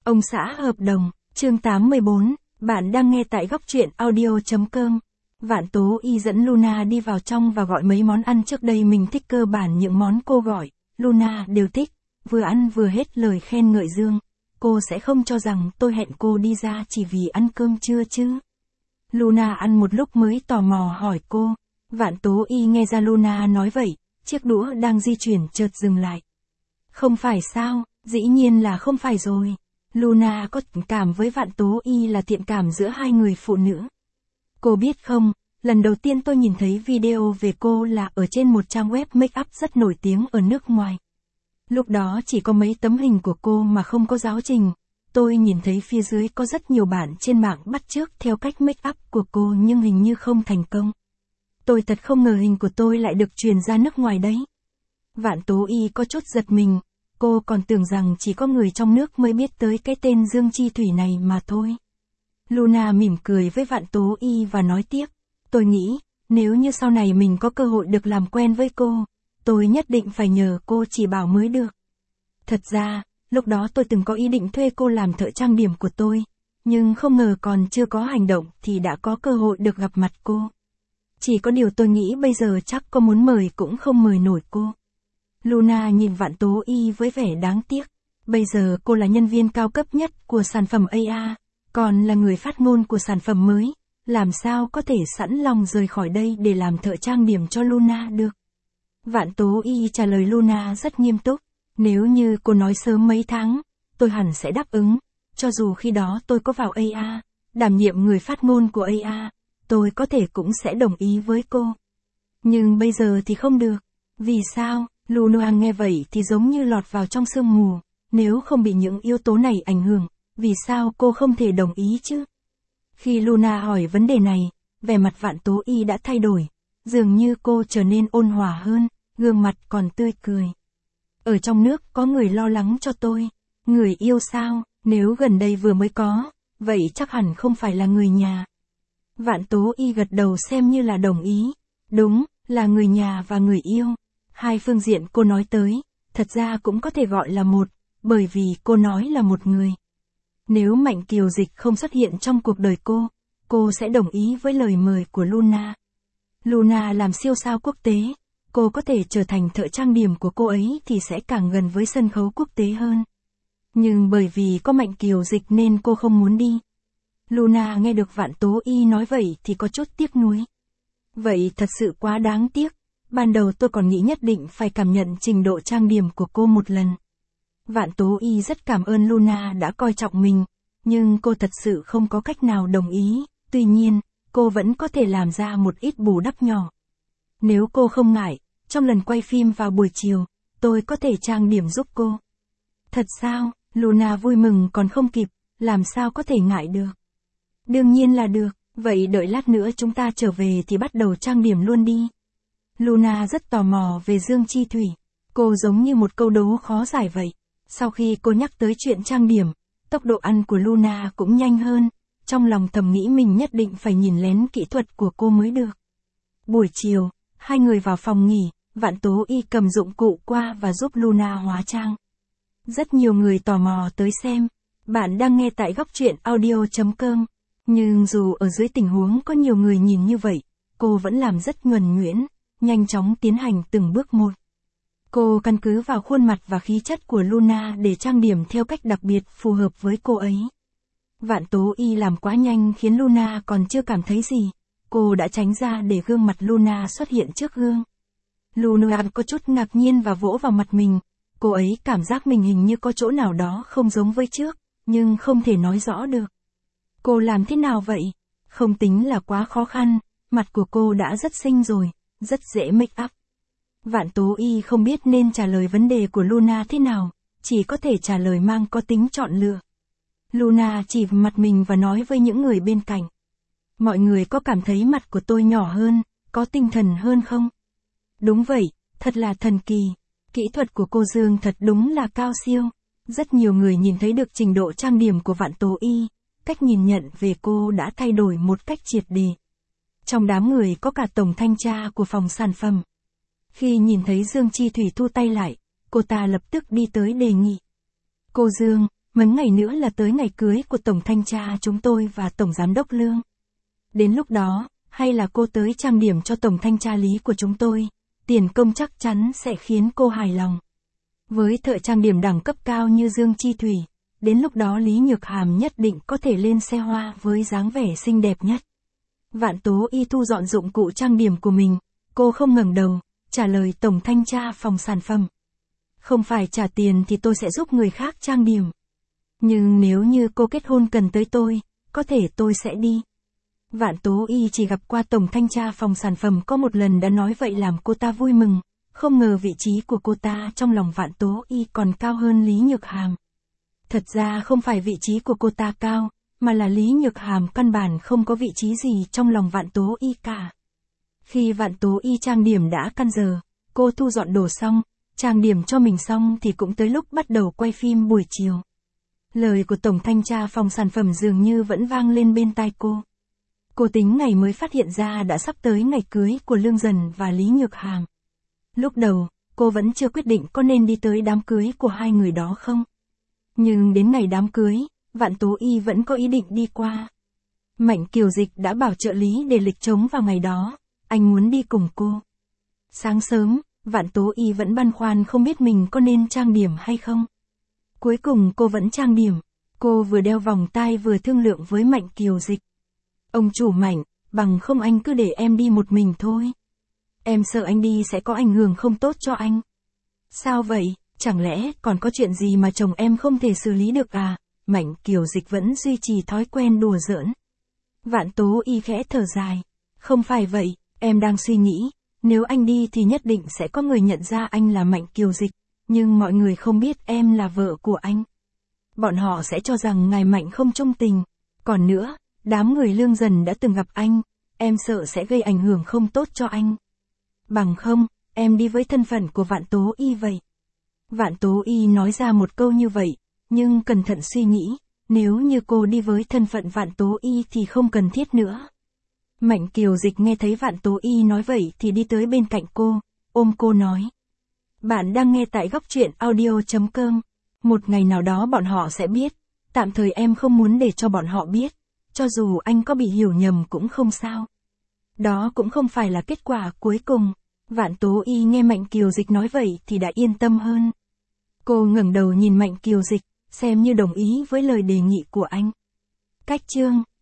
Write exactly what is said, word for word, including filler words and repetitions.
Ông xã hợp đồng, chương tám mươi bốn, bạn đang nghe tại góc truyện audio.com. Vạn Tố Y dẫn Luna đi vào trong và gọi mấy món ăn trước đây mình thích, cơ bản những món cô gọi, Luna đều thích, vừa ăn vừa hết lời khen ngợi dương. Cô sẽ không cho rằng tôi hẹn cô đi ra chỉ vì ăn cơm trưa chứ. Luna ăn một lúc mới tò mò hỏi cô. Vạn Tố Y nghe ra Luna nói vậy, chiếc đũa đang di chuyển chợt dừng lại. Không phải sao, dĩ nhiên là không phải rồi. Luna có thiện cảm với Vạn Tố Y là thiện cảm giữa hai người phụ nữ. Cô biết không, lần đầu tiên tôi nhìn thấy video về cô là ở trên một trang web make up rất nổi tiếng ở nước ngoài. Lúc đó chỉ có mấy tấm hình của cô mà không có giáo trình. Tôi nhìn thấy phía dưới có rất nhiều bạn trên mạng bắt chước theo cách make up của cô nhưng hình như không thành công. Tôi thật không ngờ hình của tôi lại được truyền ra nước ngoài đấy. Vạn Tố Y có chút giật mình. Cô còn tưởng rằng chỉ có người trong nước mới biết tới cái tên Dương Chi Thủy này mà thôi. Luna mỉm cười với Vạn Tố Y và nói tiếp. Tôi nghĩ, nếu như sau này mình có cơ hội được làm quen với cô, tôi nhất định phải nhờ cô chỉ bảo mới được. Thật ra, lúc đó tôi từng có ý định thuê cô làm thợ trang điểm của tôi, nhưng không ngờ còn chưa có hành động thì đã có cơ hội được gặp mặt cô. Chỉ có điều tôi nghĩ bây giờ chắc có muốn mời cũng không mời nổi cô. Luna nhìn Vạn Tố Y với vẻ đáng tiếc. Bây giờ cô là nhân viên cao cấp nhất của sản phẩm a i, còn là người phát ngôn của sản phẩm mới. Làm sao có thể sẵn lòng rời khỏi đây để làm thợ trang điểm cho Luna được? Vạn Tố Y trả lời Luna rất nghiêm túc. Nếu như cô nói sớm mấy tháng, tôi hẳn sẽ đáp ứng. Cho dù khi đó tôi có vào a i, đảm nhiệm người phát ngôn của a i, tôi có thể cũng sẽ đồng ý với cô. Nhưng bây giờ thì không được. Vì sao? Luna nghe vậy thì giống như lọt vào trong sương mù. Nếu không bị những yếu tố này ảnh hưởng, vì sao cô không thể đồng ý chứ? Khi Luna hỏi vấn đề này, vẻ mặt Vạn Tố Y đã thay đổi. Dường như cô trở nên ôn hòa hơn, gương mặt còn tươi cười. Ở trong nước có người lo lắng cho tôi. Người yêu sao? Nếu gần đây vừa mới có, vậy chắc hẳn không phải là người nhà. Vạn Tố Y gật đầu xem như là đồng ý. Đúng, là người nhà và người yêu. Hai phương diện cô nói tới, thật ra cũng có thể gọi là một, bởi vì cô nói là một người. Nếu Mạnh Kiều Dịch không xuất hiện trong cuộc đời cô, cô sẽ đồng ý với lời mời của Luna. Luna làm siêu sao quốc tế, cô có thể trở thành thợ trang điểm của cô ấy thì sẽ càng gần với sân khấu quốc tế hơn. Nhưng bởi vì có Mạnh Kiều Dịch nên cô không muốn đi. Luna nghe được Vạn Tố Y nói vậy thì có chút tiếc nuối. Vậy thật sự quá đáng tiếc. Ban đầu tôi còn nghĩ nhất định phải cảm nhận trình độ trang điểm của cô một lần. Vạn Tố Y rất cảm ơn Luna đã coi trọng mình, nhưng cô thật sự không có cách nào đồng ý, tuy nhiên, cô vẫn có thể làm ra một ít bù đắp nhỏ. Nếu cô không ngại, trong lần quay phim vào buổi chiều, tôi có thể trang điểm giúp cô. Thật sao? Luna vui mừng còn không kịp, làm sao có thể ngại được. Đương nhiên là được, vậy đợi lát nữa chúng ta trở về thì bắt đầu trang điểm luôn đi. Luna rất tò mò về Dương Chi Thủy. Cô giống như một câu đố khó giải vậy. Sau khi cô nhắc tới chuyện trang điểm, tốc độ ăn của Luna cũng nhanh hơn. Trong lòng thầm nghĩ mình nhất định phải nhìn lén kỹ thuật của cô mới được. Buổi chiều, hai người vào phòng nghỉ, Vạn Tố Y cầm dụng cụ qua và giúp Luna hóa trang. Rất nhiều người tò mò tới xem. Bạn đang nghe tại góc truyện audio.com. Nhưng dù ở dưới tình huống có nhiều người nhìn như vậy, cô vẫn làm rất nhuần nhuyễn. Nhanh chóng tiến hành từng bước một. Cô căn cứ vào khuôn mặt và khí chất của Luna để trang điểm theo cách đặc biệt phù hợp với cô ấy. Vạn Tố Y làm quá nhanh khiến Luna còn chưa cảm thấy gì. Cô đã tránh ra để gương mặt Luna xuất hiện trước gương. Luna có chút ngạc nhiên và vỗ vào mặt mình. Cô ấy cảm giác mình hình như có chỗ nào đó không giống với trước, nhưng không thể nói rõ được. Cô làm thế nào vậy? Không tính là quá khó khăn, mặt của cô đã rất xinh rồi. Rất dễ make up. Vạn Tố Y không biết nên trả lời vấn đề của Luna thế nào, chỉ có thể trả lời mang có tính chọn lựa. Luna chỉ vào mặt mình và nói với những người bên cạnh. Mọi người có cảm thấy mặt của tôi nhỏ hơn, có tinh thần hơn không? Đúng vậy, thật là thần kỳ. Kỹ thuật của cô Dương thật đúng là cao siêu. Rất nhiều người nhìn thấy được trình độ trang điểm của Vạn Tố Y, cách nhìn nhận về cô đã thay đổi một cách triệt để. Trong đám người có cả tổng thanh tra của phòng sản phẩm. Khi nhìn thấy Dương Chi Thủy thu tay lại, cô ta lập tức đi tới đề nghị. Cô Dương, mấy ngày nữa là tới ngày cưới của Tổng Thanh tra chúng tôi và Tổng Giám đốc Lương. Đến lúc đó, hay là cô tới trang điểm cho Tổng Thanh tra Lý của chúng tôi, tiền công chắc chắn sẽ khiến cô hài lòng. Với thợ trang điểm đẳng cấp cao như Dương Chi Thủy, đến lúc đó Lý Nhược Hàm nhất định có thể lên xe hoa với dáng vẻ xinh đẹp nhất. Vạn Tố Y thu dọn dụng cụ trang điểm của mình, cô không ngẩng đầu, trả lời Tổng Thanh tra phòng sản phẩm. Không phải trả tiền thì tôi sẽ giúp người khác trang điểm. Nhưng nếu như cô kết hôn cần tới tôi, có thể tôi sẽ đi. Vạn Tố Y chỉ gặp qua Tổng Thanh tra phòng sản phẩm có một lần đã nói vậy làm cô ta vui mừng, không ngờ vị trí của cô ta trong lòng Vạn Tố Y còn cao hơn Lý Nhược Hàm. Thật ra không phải vị trí của cô ta cao, mà là Lý Nhược Hàm căn bản không có vị trí gì trong lòng Vạn Tố Y cả. Khi Vạn Tố Y trang điểm đã căn giờ, cô thu dọn đồ xong, trang điểm cho mình xong thì cũng tới lúc bắt đầu quay phim buổi chiều. Lời của Tổng Thanh tra phòng sản phẩm dường như vẫn vang lên bên tai cô. Cô tính ngày mới phát hiện ra đã sắp tới ngày cưới của Lương Dần và Lý Nhược Hàm. Lúc đầu, cô vẫn chưa quyết định có nên đi tới đám cưới của hai người đó không. Nhưng đến ngày đám cưới, Vạn Tố Y vẫn có ý định đi qua. Mạnh Kiều Dịch đã bảo trợ lý để lịch trống vào ngày đó, anh muốn đi cùng cô. Sáng sớm, Vạn Tố Y vẫn băn khoăn không biết mình có nên trang điểm hay không. Cuối cùng cô vẫn trang điểm, cô vừa đeo vòng tai vừa thương lượng với Mạnh Kiều Dịch. Ông chủ Mạnh, bằng không anh cứ để em đi một mình thôi. Em sợ anh đi sẽ có ảnh hưởng không tốt cho anh. Sao vậy, chẳng lẽ còn có chuyện gì mà chồng em không thể xử lý được à? Mạnh Kiều Dịch vẫn duy trì thói quen đùa giỡn. Vạn Tố Y khẽ thở dài. Không phải vậy, em đang suy nghĩ, nếu anh đi thì nhất định sẽ có người nhận ra anh là Mạnh Kiều Dịch, nhưng mọi người không biết em là vợ của anh. Bọn họ sẽ cho rằng ngài Mạnh không trung tình. Còn nữa, đám người Lương Dần đã từng gặp anh, em sợ sẽ gây ảnh hưởng không tốt cho anh. Bằng không, em đi với thân phận của Vạn Tố Y vậy. Vạn Tố Y nói ra một câu như vậy, nhưng cẩn thận suy nghĩ, nếu như cô đi với thân phận Vạn Tố Y thì không cần thiết nữa. Mạnh Kiều Dịch nghe thấy Vạn Tố Y nói vậy thì đi tới bên cạnh cô, ôm cô nói. Bạn đang nghe tại góc truyện audio chấm com. Một ngày nào đó bọn họ sẽ biết, tạm thời em không muốn để cho bọn họ biết, cho dù anh có bị hiểu nhầm cũng không sao. Đó cũng không phải là kết quả cuối cùng. Vạn Tố Y nghe Mạnh Kiều Dịch nói vậy thì đã yên tâm hơn. Cô ngẩng đầu nhìn Mạnh Kiều Dịch, xem như đồng ý với lời đề nghị của anh. Cách chương